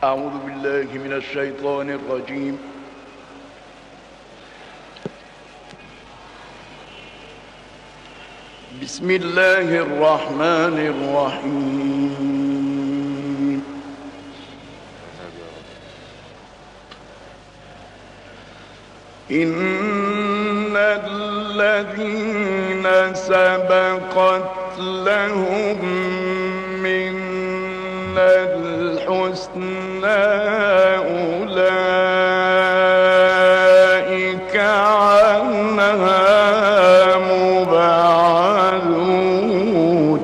أعوذ بالله من الشيطان الرجيم. بسم الله الرحمن الرحيم. إن الذين سبقت لهم منا الحسنى أولئك عنها مبعدون.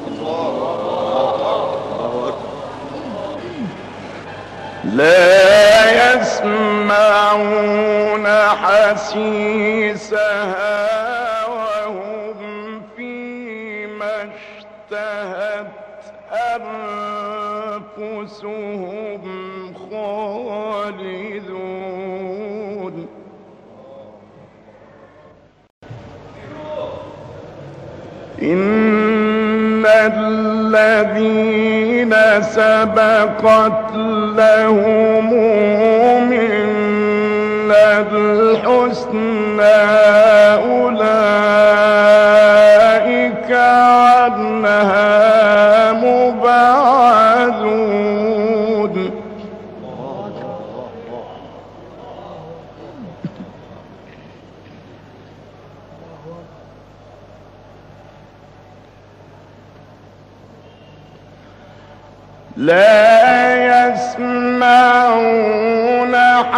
لا يسمعون حسيسها وهم فيما اشتهت أنفسهم خالدون. إن الذين سبقت لهم منا الحسنى أولئك عنها مبعدون. لا يسمعون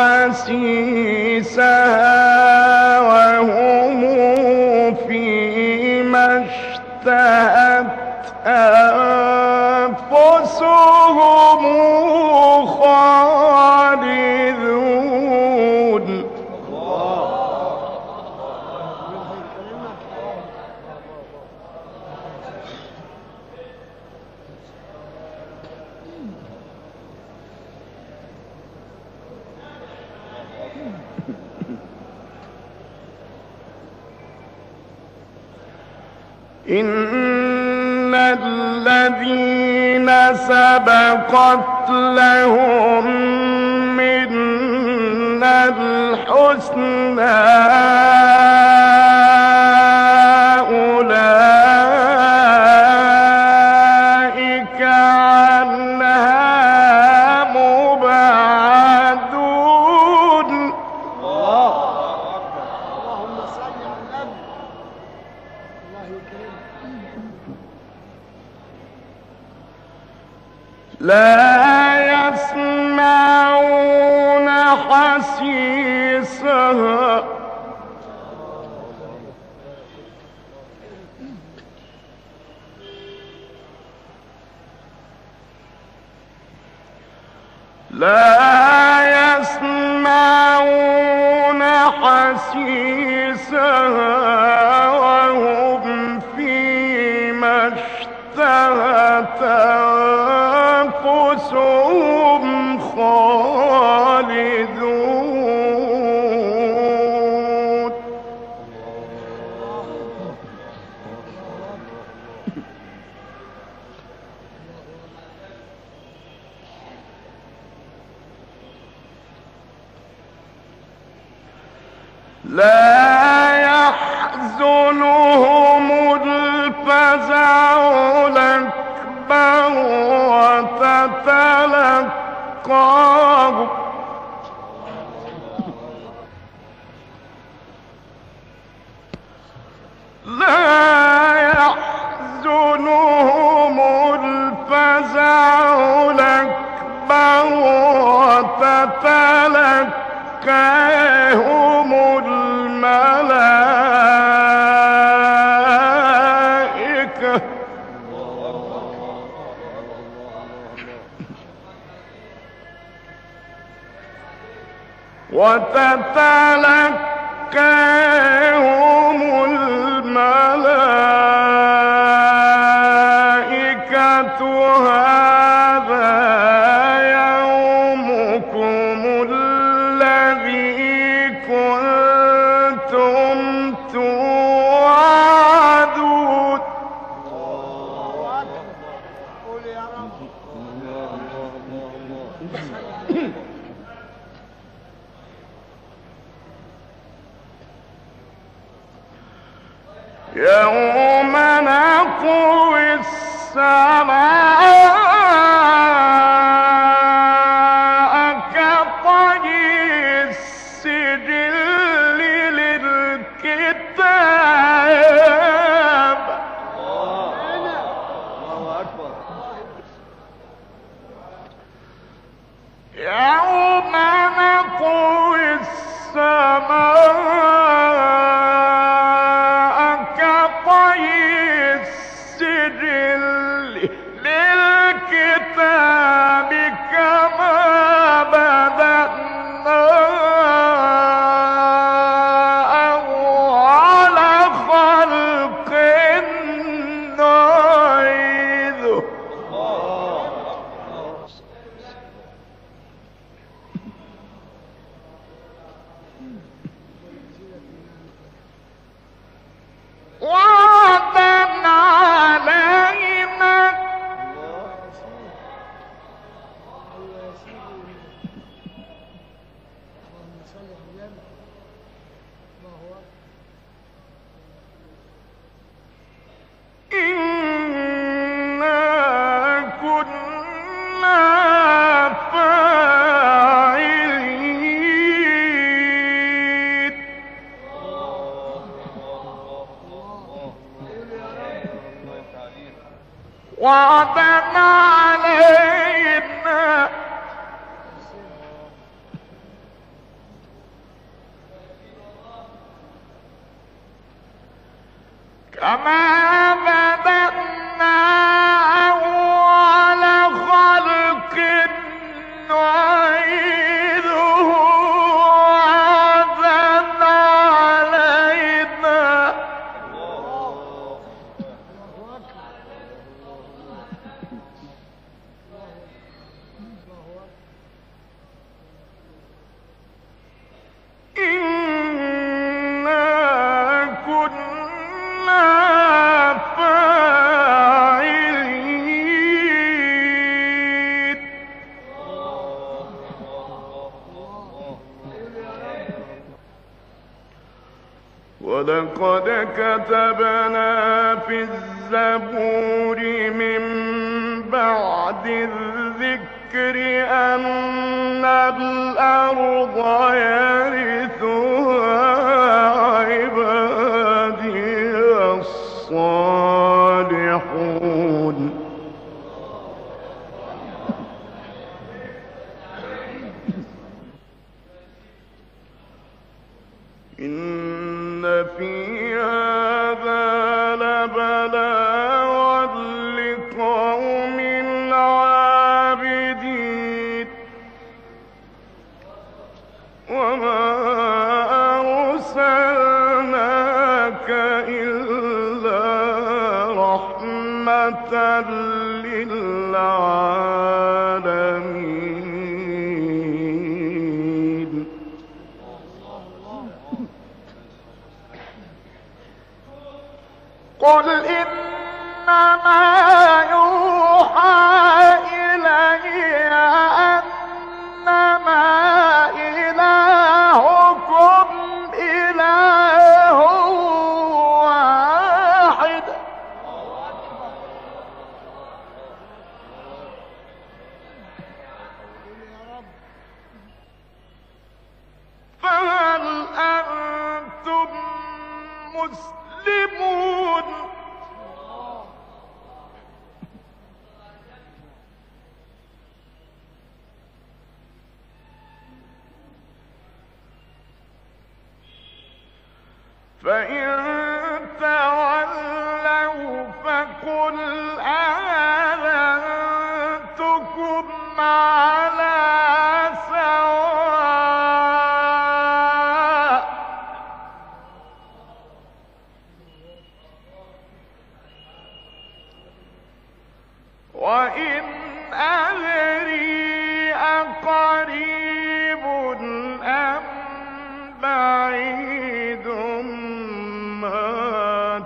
حسيسها وهم فيما اشتهت أنفسهم خالدون. إن الذين سبقت لهم منا الحسنى أولئك عنها مبعدون. اللهم صل على النبي. الله يكرمك. لا يسمعون حسيسها وهم فيما اشتهت أنفسهم خالدون. لا يحزنهم الفزع الأكبر وتتلقاهم وتتلقاهم الملائكة هذا يومكم الذي كنتم توعدون. قول يا رب. يوم نطوي السماء كطي السجل للكتاب. الله أكبر. يوم نطوي السماء كطي السجل للكتاب كما بدأنا أول خلق نعيده. وعدا علينا اللهم صل على النبي. الله أكبر. إنا كنا فاعلين. وعدا علينا كما بدأنا أول خلق نعيده. وعدا علينا إنا كنا فاعلين. ولقد كتبنا في الزبور من بعد الذكر أن الأرض يرثها عبادي الصالحون. إن في هذا لبلاغا لقوم عابدين. وما أرسلناك إلا رحمة للعالمين. قل إنما يوحى إلي أنما إلهكم إله واحد. فهل أنتم مسلمون؟ فإن تولوا فقل آذنتكم على سواء. وإن أدري أقريب أم بعيد ما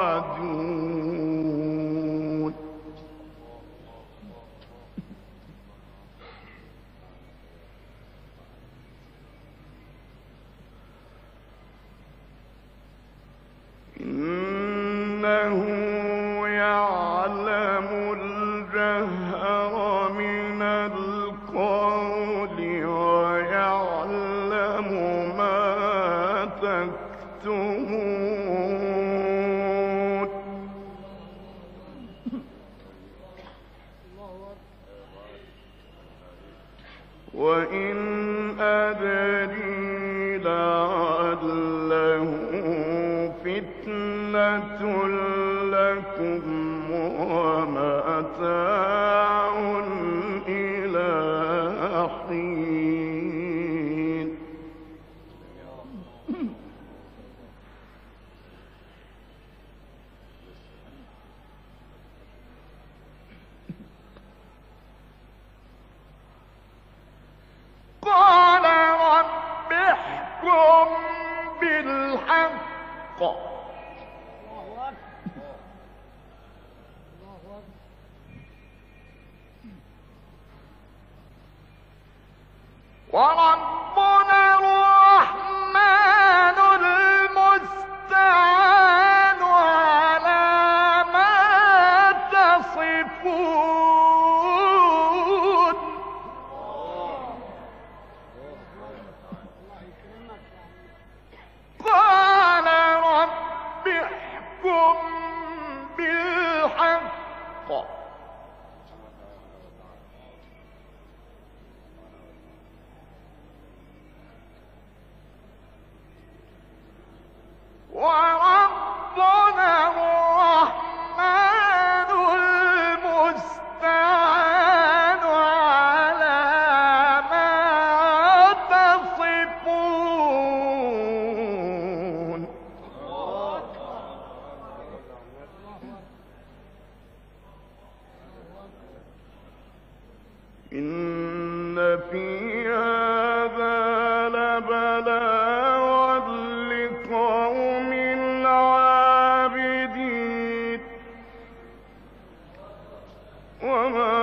توعدون. وإن أدري لعله فتنة لكم ومتاع إلى حين. قال رب احكم بالحق وربنا الرحمن المستعان على ما تصفون. قال رب احكم بالحق وربنا الرحمن المستعان على ما تصفون. إن في هذا لبلاغا لقوم عابدين وما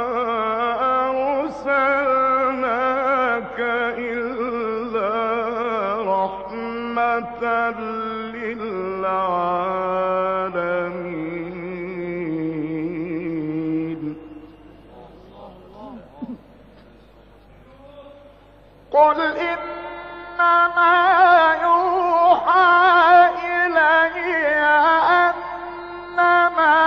أرسلناك إلا رحمة للعالمين. قل إنما يوحى إلي أنما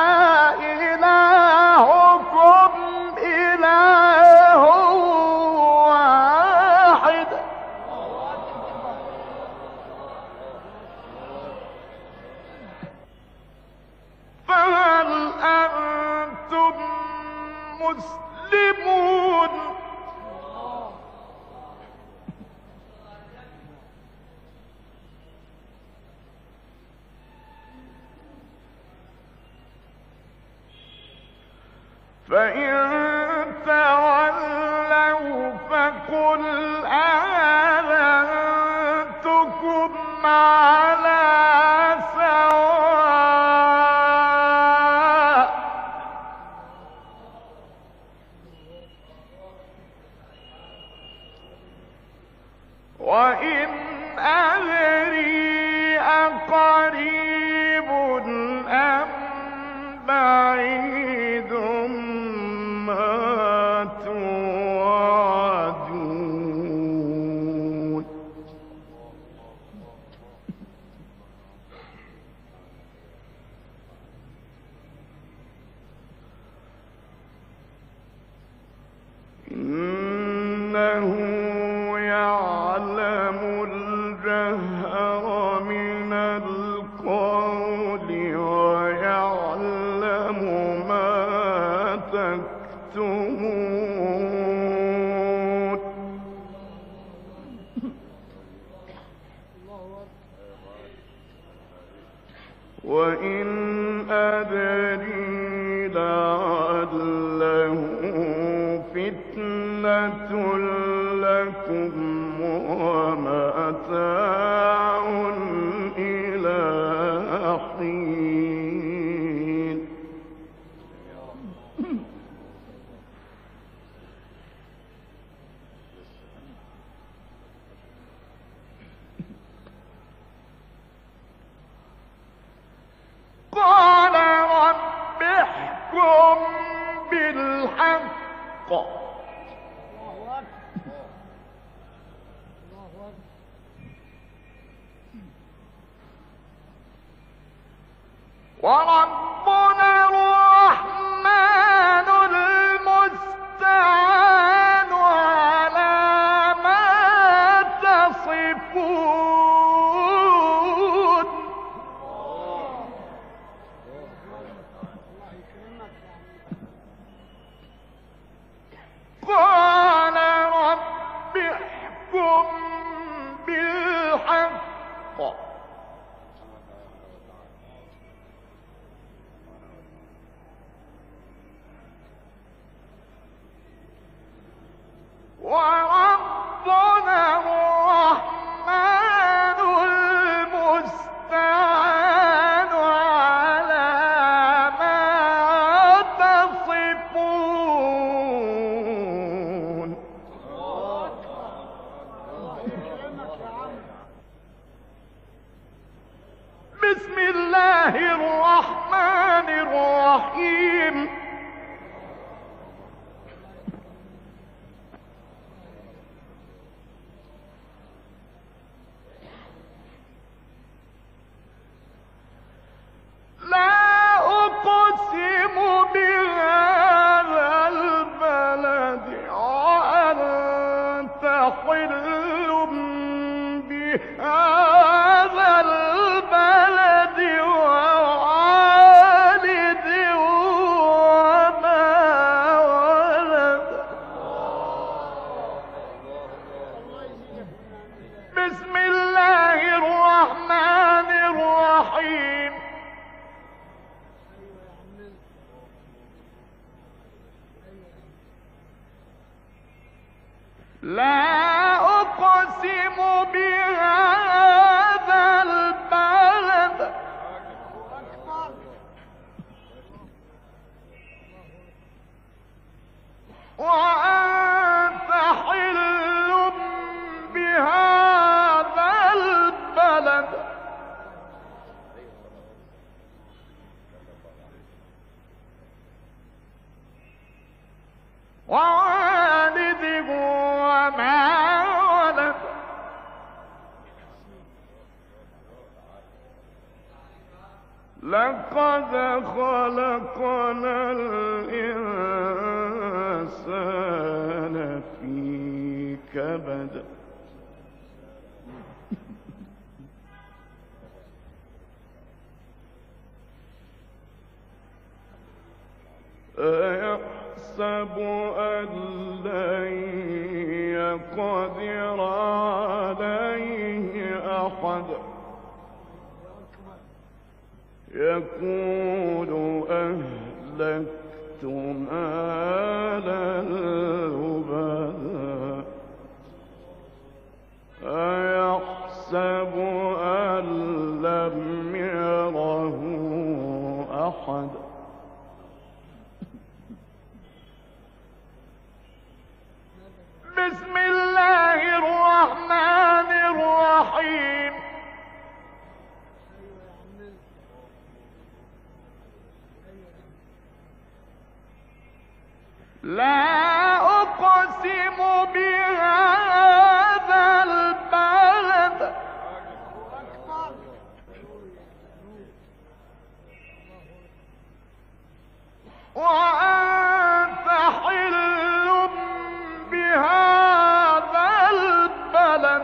إلهكم إله واحد فهل أنتم مسلمون؟ فإن تولوا فقل آذنتكم على سواء وإن أدري أقريب أم بعيد ما توعدون. إنه يعلم الجهر من القول ويعلم ما تكتمون. وإن أدري لعله فتنة لكم ومتاع إلى حين. قال رب احكم بالحق وربنا الرحمن المستعان على حل بهذا البلد ووالد وما ولد. بسم الله الرحمن الرحيم. لا أقسم بهذا البلد وأنت حل بهذا البلد ووالد وما ولد. لقد خلقنا الإنسان في كبد. أيحسب أن لن يقدر عليه أحد يقول أهلكت مالا لبدا. أيحسب أن لم يره أحد بسم الله الرحمن الرحيم. لا أقسم بهذا البلد وأنت حل بهذا البلد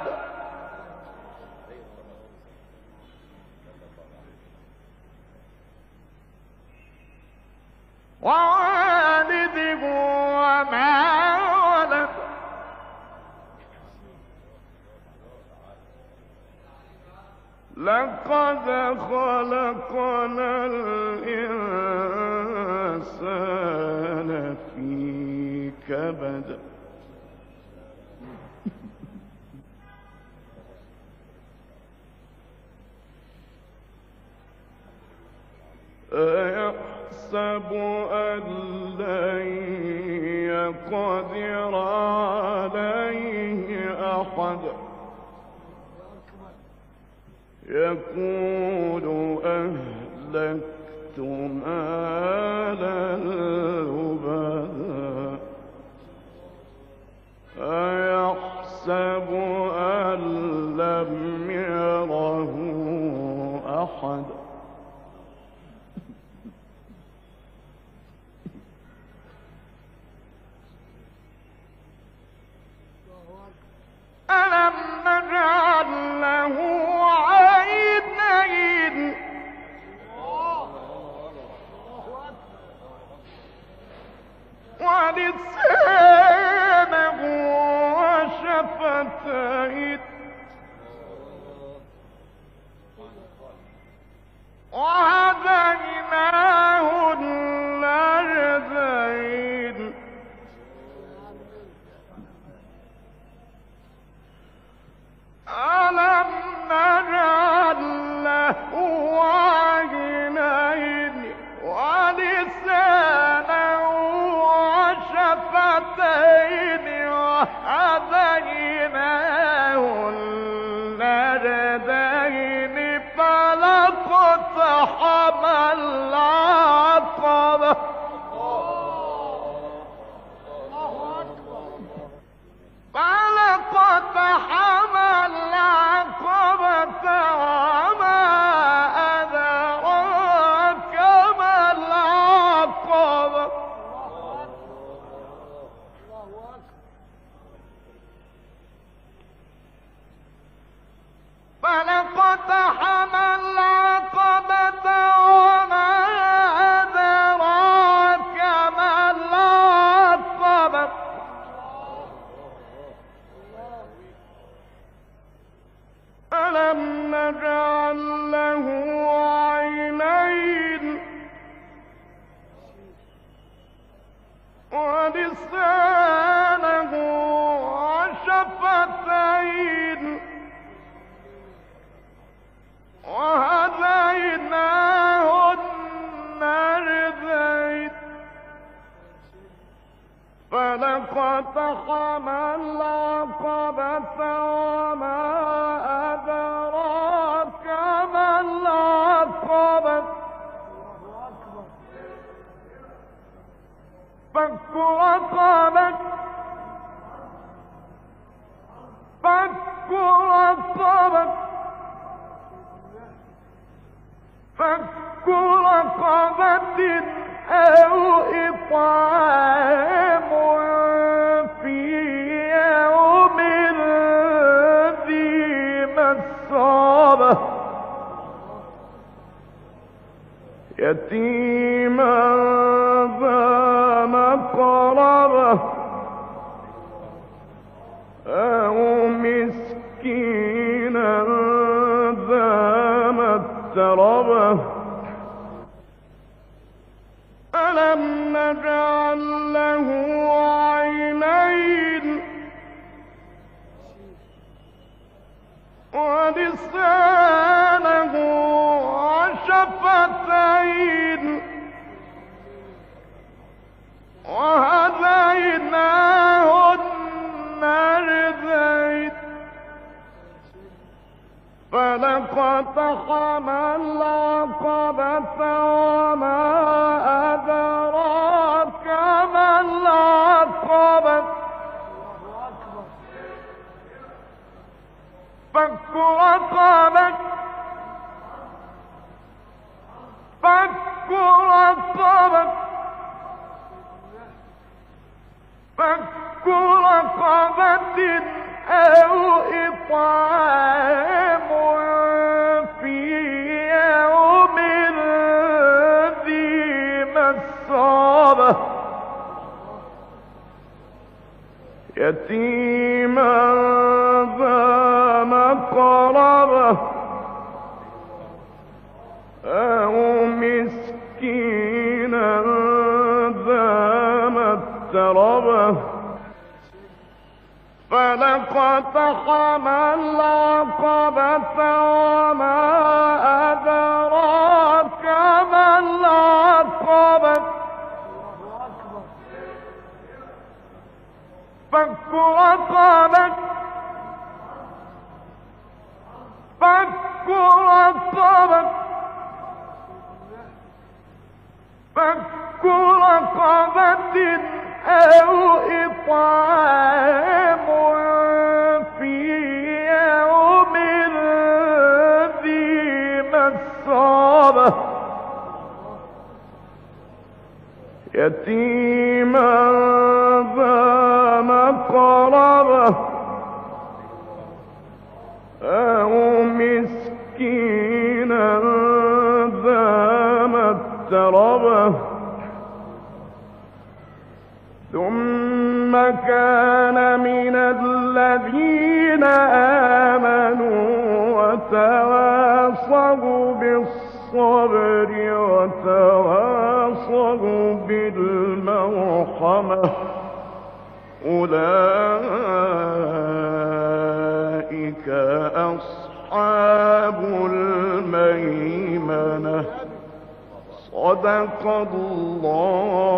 ووالد وما ولد. لقد خلقنا الإنسان في كبد. أيحسب أن لن يقدر عليه أحد يقول أهلكت مالا لبدا. أيحسب أن لم يره أحد ألم نجعل له عينين ولسانا وشفتين وهديناه النجدين. ألم نجعل له عينين ولسانا وشفتين وهديناه النجدين فلاقتحم العقبة. فلاقتحم العقبة وما أدراك ما العقبة. اقتحم العقبة وما أدراك ما العقبة فك رقبة فك رقبة فك رقبة أو إطعام في يوم ذي مسغبة يتيما ذا مقربة أو مسكينا ذا متربة ألم نجعل له عينين ولسانه وشفتين وهديناه النجدين فلاقتحم العقبة وما أدراك ما العقبة فك رقبة فك رقبة فك رقبة أو إطعام في يوم ذي مسغبة يتيما ذا مقربة أو مسكينا ذا متربة فلاقتحم العقبة وما أدراك ما العقبة فك رقبة فك رقبة فك رقبة أو إطعام في يوم ذي مسغبة يتيما ذا مقربة أو مسكينا ذا متربة ثم كان من الذين آمنوا وتواصوا بالصبر وتواصوا بالمرحمة أولئك أصحاب الميمنة صدق الله